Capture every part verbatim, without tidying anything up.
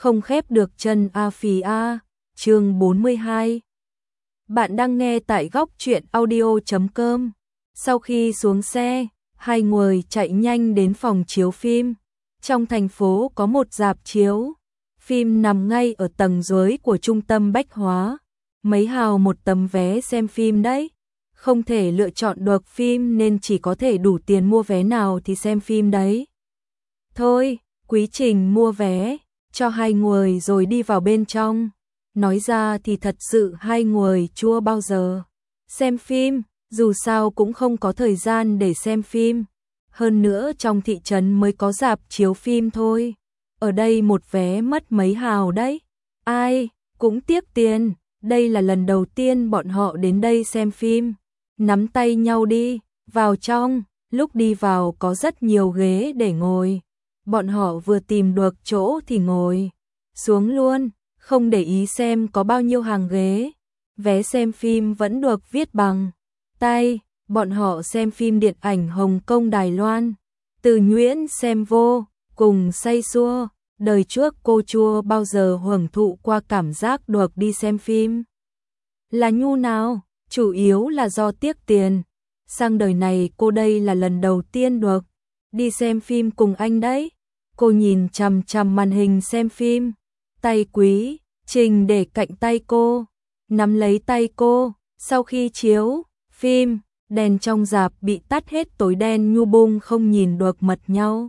không khép được chân a phì a, chương bốn mươi hai. Bạn đang nghe tại góc truyện audio chấm com. Sau khi xuống xe, hai người chạy nhanh đến phòng chiếu phim. Trong thành phố có một rạp chiếu phim nằm ngay ở tầng dưới của trung tâm bách hóa. Mấy hào một tấm vé xem phim đấy. Không thể lựa chọn được phim nên chỉ có thể đủ tiền mua vé nào thì xem phim đấy. Thôi, Quý Trình mua vé cho hai người rồi đi vào bên trong. Nói ra thì thật sự hai người chưa bao giờ xem phim, dù sao cũng không có thời gian để xem phim. Hơn nữa trong thị trấn mới có rạp chiếu phim thôi. Ở đây một vé mất mấy hào đấy. Ai cũng tiếc tiền, đây là lần đầu tiên bọn họ đến đây xem phim. Nắm tay nhau đi, vào trong, lúc đi vào có rất nhiều ghế để ngồi. Bọn họ vừa tìm được chỗ thì ngồi xuống luôn, không để ý xem có bao nhiêu hàng ghế. Vé xem phim vẫn được viết bằng tay, bọn họ xem phim điện ảnh Hồng Kông Đài Loan. Từ Nhuyễn xem vô cùng say sưa, đời trước cô chưa bao giờ hưởng thụ qua cảm giác được đi xem phim. Là nhu nào, chủ yếu là do tiếc tiền. Sang đời này cô đây là lần đầu tiên được đi xem phim cùng anh đấy. Cô nhìn chằm chằm màn hình xem phim, tay Quý Trình để cạnh tay cô, nắm lấy tay cô. Sau khi chiếu phim, đèn trong rạp bị tắt hết tối đen nhu bung không nhìn được mặt nhau.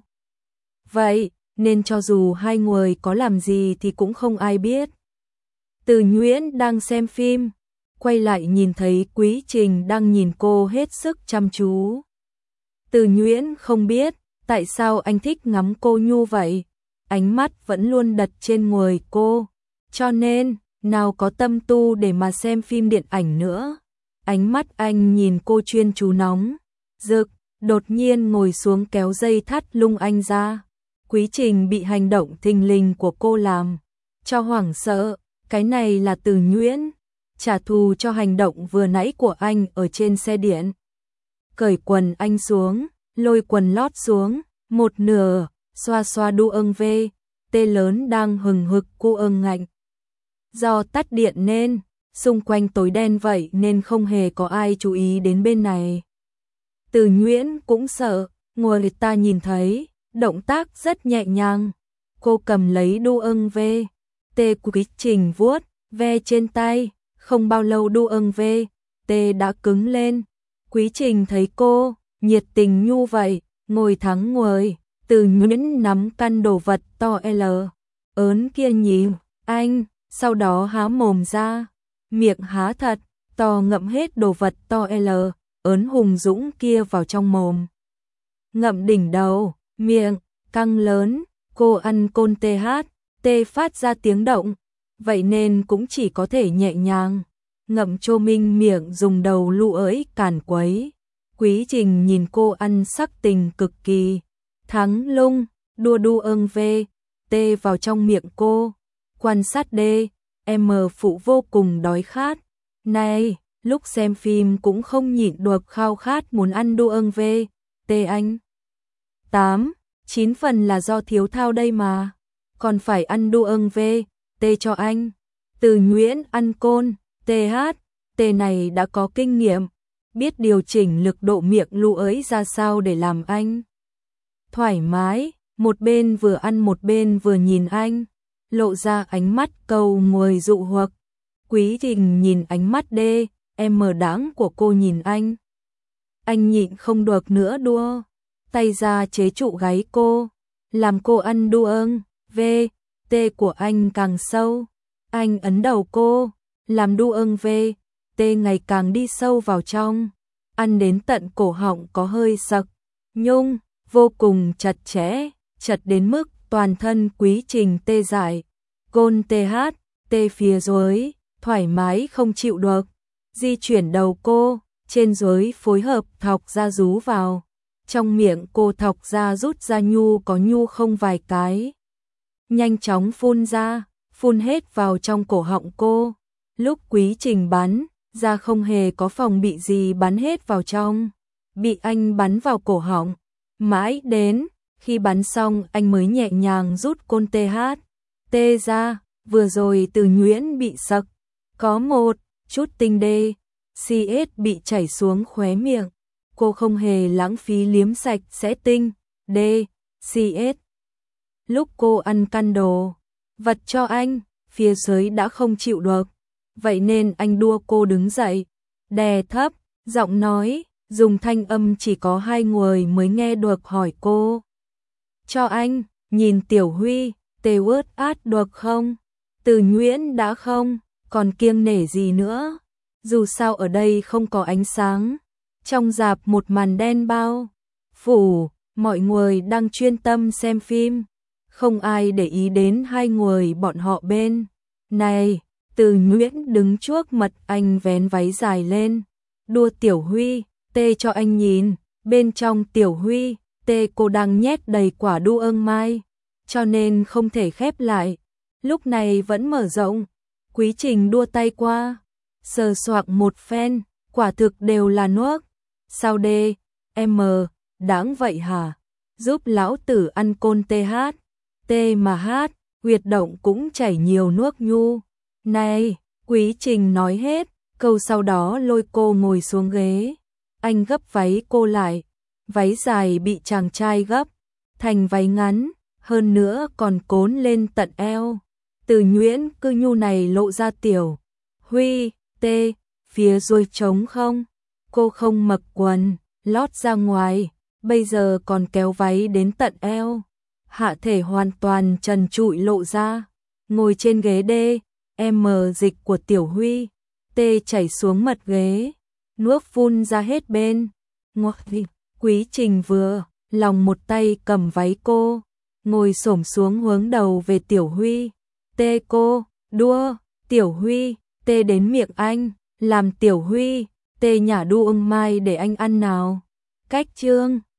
Vậy nên cho dù hai người có làm gì thì cũng không ai biết. Từ Nhuyễn đang xem phim, quay lại nhìn thấy Quý Trình đang nhìn cô hết sức chăm chú. Từ Nhuyễn không biết tại sao anh thích ngắm cô nhu vậy, ánh mắt vẫn luôn đặt trên người cô, cho nên nào có tâm tu để mà xem phim điện ảnh nữa. Ánh mắt anh nhìn cô chuyên chú nóng rực, đột nhiên ngồi xuống kéo dây thắt lưng anh ra. Quý Trình bị hành động thình lình của cô làm cho hoảng sợ, cái này là Từ Nhuyễn trả thù cho hành động vừa nãy của anh ở trên xe điện. Cởi quần anh xuống, lôi quần lót xuống, một nửa, xoa xoa đu ưng vê, tê lớn đang hừng hực cu ưng ngạnh. Do tắt điện nên, xung quanh tối đen vậy nên không hề có ai chú ý đến bên này. Từ Nhuyễn cũng sợ, người ta nhìn thấy, động tác rất nhẹ nhàng. Cô cầm lấy đu ưng vê, tê Quý Trình vuốt, ve trên tay, không bao lâu đu ưng vê, tê đã cứng lên. Quý Trình thấy cô nhiệt tình nhu vậy, ngồi thắng người, Từ Nhuyễn nắm căn đồ vật to L ớn kia nhìn anh, sau đó há mồm ra, miệng há thật to ngậm hết đồ vật to L ớn hùng dũng kia vào trong mồm. Ngậm đỉnh đầu, miệng căng lớn, cô ăn côn tê hát, tê phát ra tiếng động, vậy nên cũng chỉ có thể nhẹ nhàng ngậm chô minh miệng dùng đầu lụ ới càn quấy. Quý Trình nhìn cô ăn sắc tình cực kỳ, thắng lung, đua đu ưng vê, tê vào trong miệng cô, quan sát đê, em phụ vô cùng đói khát. Này, lúc xem phim cũng không nhịn được khao khát muốn ăn đu ưng vê, tê anh. Tám, chín phần là do thiếu thao đây mà, còn phải ăn đu ưng vê, tê cho anh. Từ Nhuyễn ăn côn, tê hát, tê này đã có kinh nghiệm, biết điều chỉnh lực độ miệng lụ ới ra sao để làm anh thoải mái, một bên vừa ăn một bên vừa nhìn anh, lộ ra ánh mắt cầu người dụ hoặc. Quý Trình nhìn ánh mắt đê, em mờ đáng của cô nhìn anh. Anh nhịn không được nữa đua, tay ra chế trụ gáy cô, làm cô ăn đu ưng, vê, tê của anh càng sâu. Anh ấn đầu cô, làm đu ưng vê, tê ngày càng đi sâu vào trong, ăn đến tận cổ họng có hơi sặc, nhung, vô cùng chặt chẽ, chặt đến mức toàn thân Quý Trình tê dại. Côn tê hát, tê phía dưới, thoải mái không chịu được, di chuyển đầu cô, trên dưới phối hợp thọc ra rú vào. Trong miệng cô thọc ra rút ra nhu có nhu không vài cái. Nhanh chóng phun ra, phun hết vào trong cổ họng cô. Lúc Quý Trình bắn, ra không hề có phòng bị gì bắn hết vào trong, bị anh bắn vào cổ họng. Mãi đến khi bắn xong anh mới nhẹ nhàng rút côn tê hát, Tê ra, vừa rồi Từ Nhuyễn bị sặc, có một chút tinh đê, xê ét bị chảy xuống khóe miệng. Cô không hề lãng phí liếm sạch sẽ tinh, đê, xê ét. Lúc cô ăn căn đồ vật cho anh, phía dưới đã không chịu được. Vậy nên anh đua cô đứng dậy, đè thấp, giọng nói, dùng thanh âm chỉ có hai người mới nghe được hỏi cô. Cho anh, nhìn Tiểu Huy, tê ướt át được không? Từ Nhuyễn đã không, còn kiêng nể gì nữa. Dù sao ở đây không có ánh sáng. Trong rạp một màn đen bao phủ, mọi người đang chuyên tâm xem phim. Không ai để ý đến hai người bọn họ bên này. Từ Nhuyễn đứng trước mặt anh vén váy dài lên. Đua Tiểu Huy, tê cho anh nhìn. Bên trong Tiểu Huy, tê cô đang nhét đầy quả đu ương mai, cho nên không thể khép lại. Lúc này vẫn mở rộng. Quý Trình đua tay qua, sờ soạng một phen, quả thực đều là nước. Sao đê, em, đáng vậy hả? Giúp lão tử ăn côn tê hát. Tê mà hát, huyệt động cũng chảy nhiều nước nhu. Này, Quý Trình nói hết, câu sau đó lôi cô ngồi xuống ghế. Anh gấp váy cô lại, váy dài bị chàng trai gấp thành váy ngắn, hơn nữa còn cốn lên tận eo. Từ Nhuyễn cư nhu này lộ ra Tiểu Huy, tê, phía rồi trống không. Cô không mặc quần, lót ra ngoài, bây giờ còn kéo váy đến tận eo. Hạ thể hoàn toàn trần trụi lộ ra. Ngồi trên ghế đê, em dịch của Tiểu Huy, tê chảy xuống mặt ghế, nước phun ra hết bên. Ngoặc gì, Quý Trình vừa lòng một tay cầm váy cô, ngồi xổm xuống hướng đầu về Tiểu Huy. Tê cô, đua, Tiểu Huy, tê đến miệng anh, làm Tiểu Huy, tê nhả đu ương mai để anh ăn nào. Cách chương